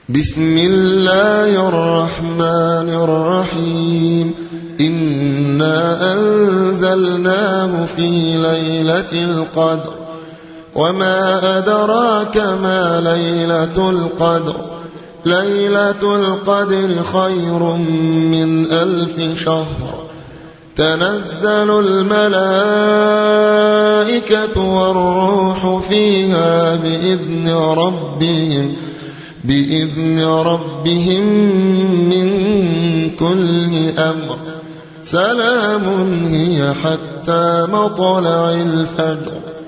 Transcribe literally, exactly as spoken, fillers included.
بسم الله الرحمن الرحيم إنا أنزلناه في ليلة القدر وما أدراك ما ليلة القدر ليلة القدر خير من ألف شهر تنزل الملائكة والروح فيها بإذن ربهم بإذن ربهم من كل أمر سلام هي حتى مطلع الفجر